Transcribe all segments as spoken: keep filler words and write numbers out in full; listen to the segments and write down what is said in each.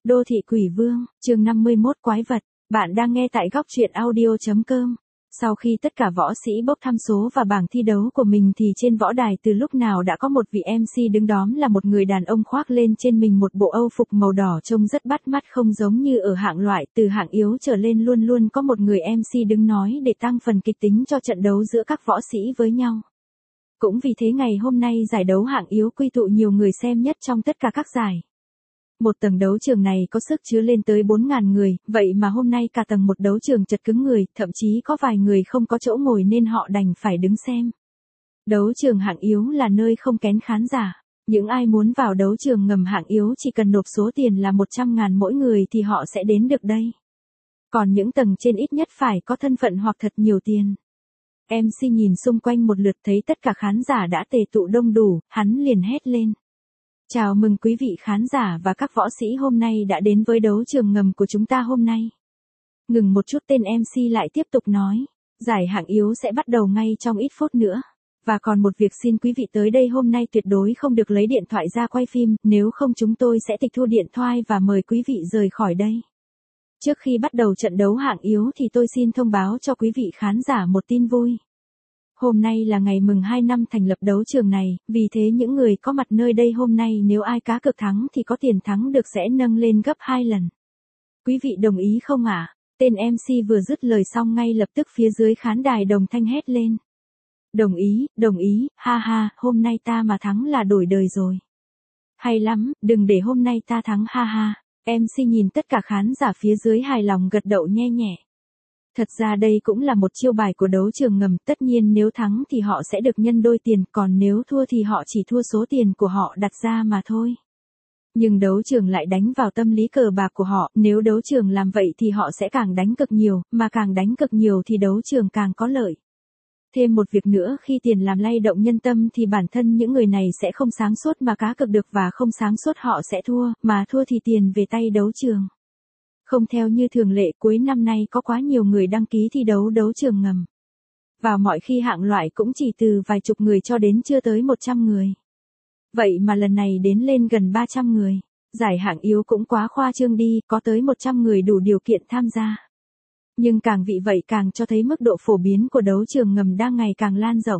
Đô thị quỷ vương, chương năm mươi mốt quái vật, bạn đang nghe tại góc truyện audio.com. Sau khi tất cả võ sĩ bốc thăm số và bảng thi đấu của mình thì trên võ đài từ lúc nào đã có một vị em xê đứng đóm là một người đàn ông khoác lên trên mình một bộ âu phục màu đỏ trông rất bắt mắt, không giống như ở hạng loại, từ hạng yếu trở lên luôn luôn có một người em xê đứng nói để tăng phần kịch tính cho trận đấu giữa các võ sĩ với nhau. Cũng vì thế ngày hôm nay giải đấu hạng yếu quy tụ nhiều người xem nhất trong tất cả các giải. Một tầng đấu trường này có sức chứa lên tới bốn nghìn người, vậy mà hôm nay cả tầng một đấu trường chật cứng người, thậm chí có vài người không có chỗ ngồi nên họ đành phải đứng xem. Đấu trường hạng yếu là nơi không kén khán giả. Những ai muốn vào đấu trường ngầm hạng yếu chỉ cần nộp số tiền là một trăm ngàn mỗi người thì họ sẽ đến được đây. Còn những tầng trên ít nhất phải có thân phận hoặc thật nhiều tiền. em xê nhìn xung quanh một lượt thấy tất cả khán giả đã tề tụ đông đủ, hắn liền hét lên. Chào mừng quý vị khán giả và các võ sĩ hôm nay đã đến với đấu trường ngầm của chúng ta hôm nay. Ngừng một chút, tên em xê lại tiếp tục nói. Giải hạng yếu sẽ bắt đầu ngay trong ít phút nữa. Và còn một việc, xin quý vị tới đây hôm nay tuyệt đối không được lấy điện thoại ra quay phim, nếu không chúng tôi sẽ tịch thu điện thoại và mời quý vị rời khỏi đây. Trước khi bắt đầu trận đấu hạng yếu thì tôi xin thông báo cho quý vị khán giả một tin vui. Hôm nay là ngày mừng hai năm thành lập đấu trường này, vì thế những người có mặt nơi đây hôm nay nếu ai cá cược thắng thì có tiền thắng được sẽ nâng lên gấp hai lần. Quý vị đồng ý không ạ? À? Tên em xê vừa dứt lời xong ngay lập tức phía dưới khán đài đồng thanh hét lên. Đồng ý, đồng ý, ha ha, hôm nay ta mà thắng là đổi đời rồi. Hay lắm, đừng để hôm nay ta thắng, ha ha. em xê nhìn tất cả khán giả phía dưới hài lòng gật đầu nhe nhẹ. Thật ra đây cũng là một chiêu bài của đấu trường ngầm, tất nhiên nếu thắng thì họ sẽ được nhân đôi tiền, còn nếu thua thì họ chỉ thua số tiền của họ đặt ra mà thôi. Nhưng đấu trường lại đánh vào tâm lý cờ bạc của họ, nếu đấu trường làm vậy thì họ sẽ càng đánh cực nhiều, mà càng đánh cực nhiều thì đấu trường càng có lợi. Thêm một việc nữa, khi tiền làm lay động nhân tâm thì bản thân những người này sẽ không sáng suốt mà cá cược được, và không sáng suốt họ sẽ thua, mà thua thì tiền về tay đấu trường. Không theo như thường lệ, cuối năm nay có quá nhiều người đăng ký thi đấu đấu trường ngầm. Vào mọi khi hạng loại cũng chỉ từ vài chục người cho đến chưa tới một trăm người. Vậy mà lần này đến lên gần ba trăm người. Giải hạng yếu cũng quá khoa trương đi, có tới một trăm người đủ điều kiện tham gia. Nhưng càng vị vậy càng cho thấy mức độ phổ biến của đấu trường ngầm đang ngày càng lan rộng.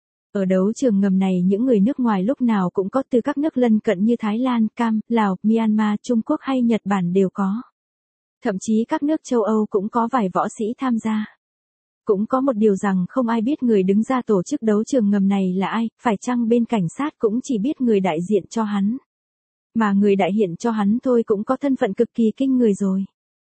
Ở đấu trường ngầm này những người nước ngoài lúc nào cũng có, từ các nước lân cận như Thái Lan, Cam, Lào, Myanmar, Trung Quốc hay Nhật Bản đều có. Thậm chí các nước châu Âu cũng có vài võ sĩ tham gia. Cũng có một điều rằng không ai biết người đứng ra tổ chức đấu trường ngầm này là ai, phải chăng bên cảnh sát cũng chỉ biết người đại diện cho hắn. Mà người đại diện cho hắn thôi cũng có thân phận cực kỳ kinh người rồi.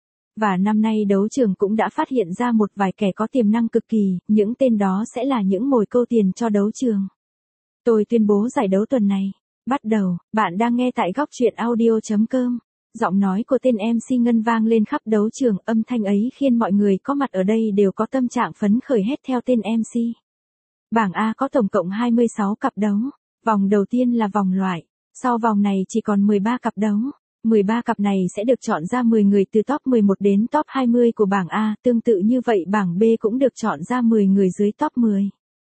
Và năm nay đấu trường cũng đã phát hiện ra một vài kẻ có tiềm năng cực kỳ, những tên đó sẽ là những mồi câu tiền cho đấu trường. Tôi tuyên bố giải đấu tuần này. Bắt đầu, bạn đang nghe tại góc truyện audio.com. Giọng nói của tên em xê Ngân vang lên khắp đấu trường, âm thanh ấy khiến mọi người có mặt ở đây đều có tâm trạng phấn khởi hết theo tên em xê. Bảng A có tổng cộng hai mươi sáu cặp đấu. Vòng đầu tiên là vòng loại. Sau vòng này chỉ còn mười ba cặp đấu. mười ba cặp này sẽ được chọn ra mười người từ top mười một đến top hai mươi của bảng A, tương tự như vậy bảng B cũng được chọn ra mười người dưới top mười.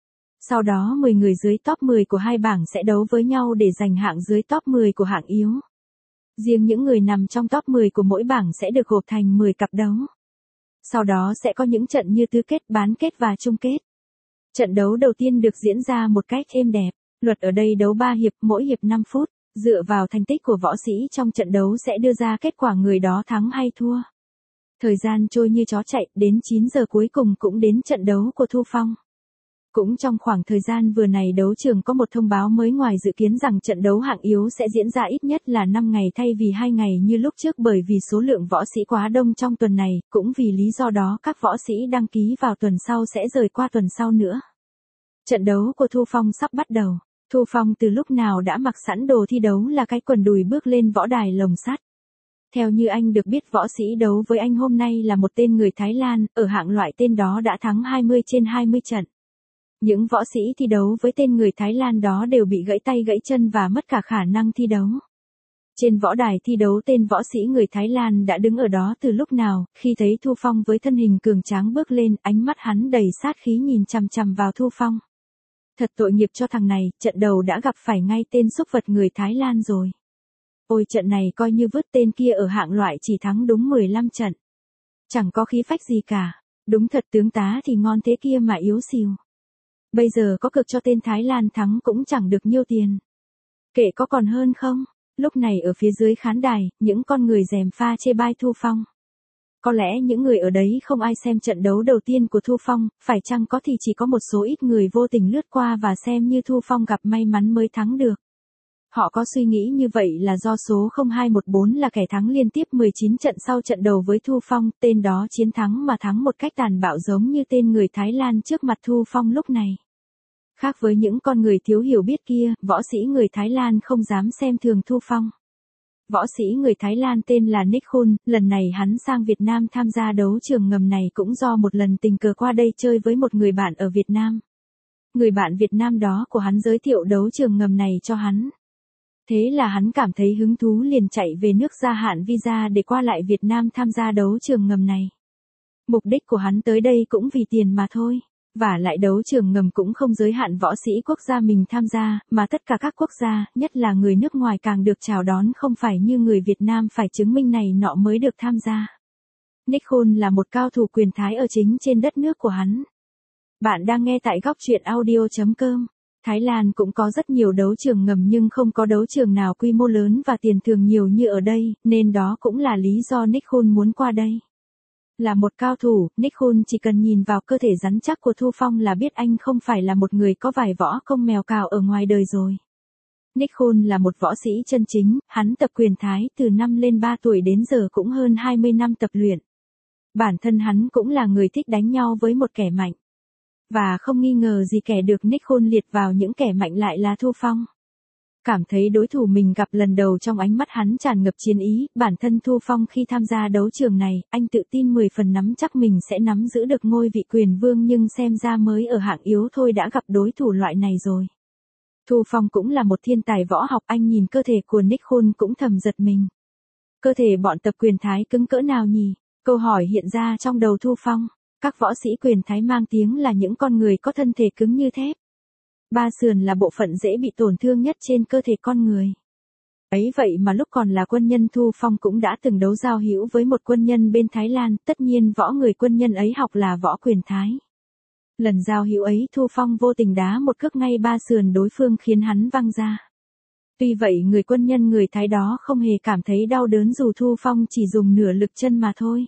Sau đó mười người dưới top mười của hai bảng sẽ đấu với nhau để giành hạng dưới top mười của hạng yếu. Riêng những người nằm trong top mười của mỗi bảng sẽ được gộp thành mười cặp đấu. Sau đó sẽ có những trận như tứ kết, bán kết và chung kết. Trận đấu đầu tiên được diễn ra một cách êm đẹp. Luật ở đây đấu ba hiệp, mỗi hiệp năm phút. Dựa vào thành tích của võ sĩ trong trận đấu sẽ đưa ra kết quả người đó thắng hay thua. Thời gian trôi như chó chạy, đến chín giờ cuối cùng cũng đến trận đấu của Thu Phong. Cũng trong khoảng thời gian vừa này đấu trường có một thông báo mới ngoài dự kiến rằng trận đấu hạng yếu sẽ diễn ra ít nhất là năm ngày thay vì hai ngày như lúc trước, bởi vì số lượng võ sĩ quá đông trong tuần này, cũng vì lý do đó các võ sĩ đăng ký vào tuần sau sẽ rời qua tuần sau nữa. Trận đấu của Thu Phong sắp bắt đầu. Thu Phong từ lúc nào đã mặc sẵn đồ thi đấu là cái quần đùi bước lên võ đài lồng sắt. Theo như anh được biết, võ sĩ đấu với anh hôm nay là một tên người Thái Lan, ở hạng loại tên đó đã thắng hai mươi trên hai mươi trận. Những võ sĩ thi đấu với tên người Thái Lan đó đều bị gãy tay gãy chân và mất cả khả năng thi đấu. Trên võ đài thi đấu tên võ sĩ người Thái Lan đã đứng ở đó từ lúc nào, khi thấy Thu Phong với thân hình cường tráng bước lên, ánh mắt hắn đầy sát khí nhìn chằm chằm vào Thu Phong. Thật tội nghiệp cho thằng này, trận đầu đã gặp phải ngay tên súc vật người Thái Lan rồi. Ôi trận này coi như vứt tên kia ở hạng loại chỉ thắng đúng mười lăm trận. Chẳng có khí phách gì cả. Đúng thật tướng tá thì ngon thế kia mà yếu xìu. Bây giờ có cực cho tên Thái Lan thắng cũng chẳng được nhiêu tiền. Kệ có còn hơn không? Lúc này ở phía dưới khán đài, những con người gièm pha chê bai Thu Phong. Có lẽ những người ở đấy không ai xem trận đấu đầu tiên của Thu Phong, phải chăng có thì chỉ có một số ít người vô tình lướt qua và xem như Thu Phong gặp may mắn mới thắng được. Họ có suy nghĩ như vậy là do số không hai một bốn là kẻ thắng liên tiếp mười chín trận sau trận đầu với Thu Phong, tên đó chiến thắng mà thắng một cách tàn bạo giống như tên người Thái Lan trước mặt Thu Phong lúc này. Khác với những con người thiếu hiểu biết kia, võ sĩ người Thái Lan không dám xem thường Thu Phong. Võ sĩ người Thái Lan tên là Nick Khun, lần này hắn sang Việt Nam tham gia đấu trường ngầm này cũng do một lần tình cờ qua đây chơi với một người bạn ở Việt Nam. Người bạn Việt Nam đó của hắn giới thiệu đấu trường ngầm này cho hắn. Thế là hắn cảm thấy hứng thú liền chạy về nước gia hạn visa để qua lại Việt Nam tham gia đấu trường ngầm này. Mục đích của hắn tới đây cũng vì tiền mà thôi. Và lại đấu trường ngầm cũng không giới hạn võ sĩ quốc gia mình tham gia, mà tất cả các quốc gia, nhất là người nước ngoài càng được chào đón không phải như người Việt Nam phải chứng minh này nọ mới được tham gia. Nick Khun là một cao thủ quyền Thái ở chính trên đất nước của hắn. Bạn đang nghe tại góc truyện audio chấm com. Thái Lan cũng có rất nhiều đấu trường ngầm nhưng không có đấu trường nào quy mô lớn và tiền thưởng nhiều như ở đây, nên đó cũng là lý do Nick Khun muốn qua đây. Là một cao thủ, Nick Khun chỉ cần nhìn vào cơ thể rắn chắc của Thu Phong là biết anh không phải là một người có vài võ công mèo cào ở ngoài đời rồi. Nick Khun là một võ sĩ chân chính, hắn tập quyền Thái từ năm lên ba tuổi đến giờ cũng hơn hai mươi năm tập luyện. Bản thân hắn cũng là người thích đánh nhau với một kẻ mạnh. Và không nghi ngờ gì kẻ được Nick Khun liệt vào những kẻ mạnh lại là Thu Phong. Cảm thấy đối thủ mình gặp lần đầu trong ánh mắt hắn tràn ngập chiến ý, bản thân Thu Phong khi tham gia đấu trường này, anh tự tin mười phần nắm chắc mình sẽ nắm giữ được ngôi vị quyền vương nhưng xem ra mới ở hạng yếu thôi đã gặp đối thủ loại này rồi. Thu Phong cũng là một thiên tài võ học, anh nhìn cơ thể của Nick Khun cũng thầm giật mình. Cơ thể bọn tập quyền Thái cứng cỡ nào nhỉ? Câu hỏi hiện ra trong đầu Thu Phong. Các võ sĩ quyền Thái mang tiếng là những con người có thân thể cứng như thép. Ba sườn là bộ phận dễ bị tổn thương nhất trên cơ thể con người. Ấy vậy mà lúc còn là quân nhân Thu Phong cũng đã từng đấu giao hữu với một quân nhân bên Thái Lan, tất nhiên võ người quân nhân ấy học là võ quyền Thái. Lần giao hữu ấy Thu Phong vô tình đá một cước ngay ba sườn đối phương khiến hắn văng ra. Tuy vậy người quân nhân người Thái đó không hề cảm thấy đau đớn dù Thu Phong chỉ dùng nửa lực chân mà thôi.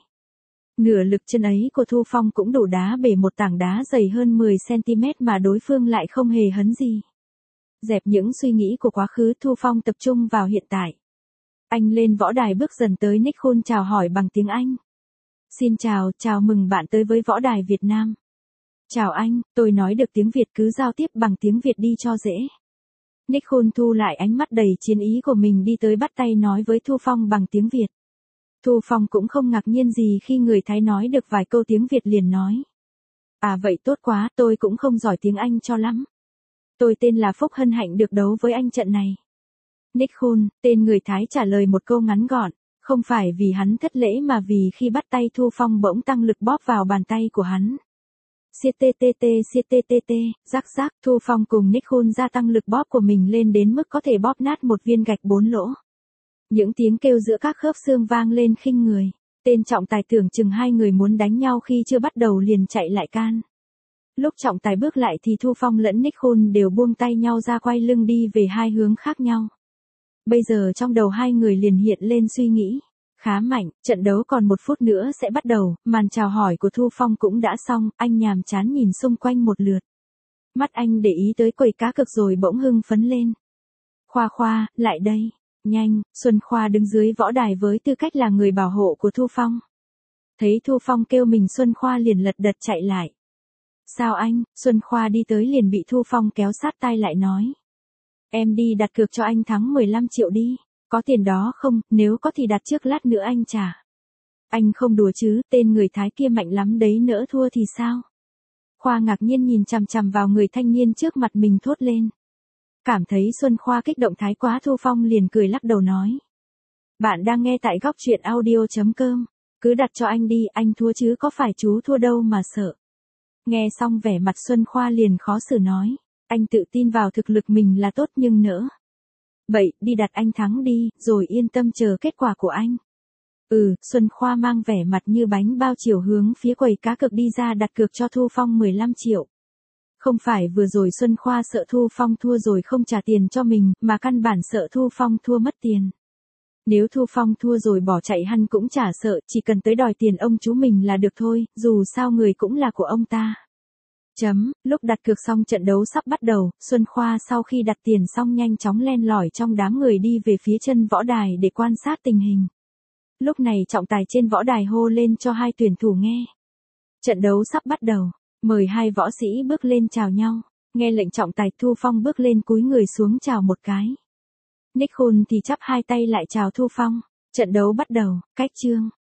Nửa lực chân ấy của Thu Phong cũng đủ đá bể một tảng đá dày hơn mười xăng-ti-mét mà đối phương lại không hề hấn gì. Dẹp những suy nghĩ của quá khứ, Thu Phong tập trung vào hiện tại. Anh lên võ đài bước dần tới Nick Khun chào hỏi bằng tiếng Anh. Xin chào, chào mừng bạn tới với võ đài Việt Nam. Chào anh, tôi nói được tiếng Việt cứ giao tiếp bằng tiếng Việt đi cho dễ. Nick Khun thu lại ánh mắt đầy chiến ý của mình đi tới bắt tay nói với Thu Phong bằng tiếng Việt. Thu Phong cũng không ngạc nhiên gì khi người Thái nói được vài câu tiếng Việt liền nói. À vậy tốt quá, tôi cũng không giỏi tiếng Anh cho lắm. Tôi tên là Phúc hân hạnh được đấu với anh trận này. Nick Khun, tên người Thái trả lời một câu ngắn gọn, không phải vì hắn thất lễ mà vì khi bắt tay Thu Phong bỗng tăng lực bóp vào bàn tay của hắn. Xiết tê tê tê xiết tê tê tê, rắc rắc, Thu Phong cùng Nick Khun gia tăng lực bóp của mình lên đến mức có thể bóp nát một viên gạch bốn lỗ. Những tiếng kêu giữa các khớp xương vang lên khinh người. Tên trọng tài tưởng chừng hai người muốn đánh nhau khi chưa bắt đầu liền chạy lại can. Lúc trọng tài bước lại thì Thu Phong lẫn Nick Khun đều buông tay nhau ra quay lưng đi về hai hướng khác nhau. Bây giờ trong đầu hai người liền hiện lên suy nghĩ. Khá mạnh, trận đấu còn một phút nữa sẽ bắt đầu, màn chào hỏi của Thu Phong cũng đã xong, anh nhàm chán nhìn xung quanh một lượt. Mắt anh để ý tới quầy cá cược rồi bỗng hưng phấn lên. Khoa Khoa, lại đây. Nhanh, Xuân Khoa đứng dưới võ đài với tư cách là người bảo hộ của Thu Phong. Thấy Thu Phong kêu mình Xuân Khoa liền lật đật chạy lại. Sao anh? Xuân Khoa đi tới liền bị Thu Phong kéo sát tay lại nói. Em đi đặt cược cho anh thắng mười lăm triệu đi. Có tiền đó không? Nếu có thì đặt trước lát nữa anh trả. Anh không đùa chứ, tên người Thái kia mạnh lắm đấy, nỡ thua thì sao? Khoa ngạc nhiên nhìn chằm chằm vào người thanh niên trước mặt mình thốt lên. Cảm thấy Xuân Khoa kích động thái quá, Thu Phong liền cười lắc đầu nói. Bạn đang nghe tại góc truyện audio chấm com. Cứ đặt cho anh đi, anh thua chứ có phải chú thua đâu mà sợ. Nghe xong vẻ mặt Xuân Khoa liền khó xử nói. Anh tự tin vào thực lực mình là tốt nhưng nỡ. Vậy, đi đặt anh thắng đi, rồi yên tâm chờ kết quả của anh. Ừ, Xuân Khoa mang vẻ mặt như bánh bao chiều hướng phía quầy cá cược đi ra đặt cược cho Thu Phong mười lăm triệu. Không phải vừa rồi Xuân Khoa sợ Thu Phong thua rồi không trả tiền cho mình, mà căn bản sợ Thu Phong thua mất tiền. Nếu Thu Phong thua rồi bỏ chạy hắn cũng chả sợ, chỉ cần tới đòi tiền ông chú mình là được thôi, dù sao người cũng là của ông ta. Chấm, lúc đặt cược xong trận đấu sắp bắt đầu, Xuân Khoa sau khi đặt tiền xong nhanh chóng len lỏi trong đám người đi về phía chân võ đài để quan sát tình hình. Lúc này trọng tài trên võ đài hô lên cho hai tuyển thủ nghe. Trận đấu sắp bắt đầu, mời hai võ sĩ bước lên chào nhau. Nghe lệnh trọng tài, Thu Phong bước lên cúi người xuống chào một cái. Nick Khôn thì chắp hai tay lại chào Thu Phong. Trận đấu bắt đầu, cách chương.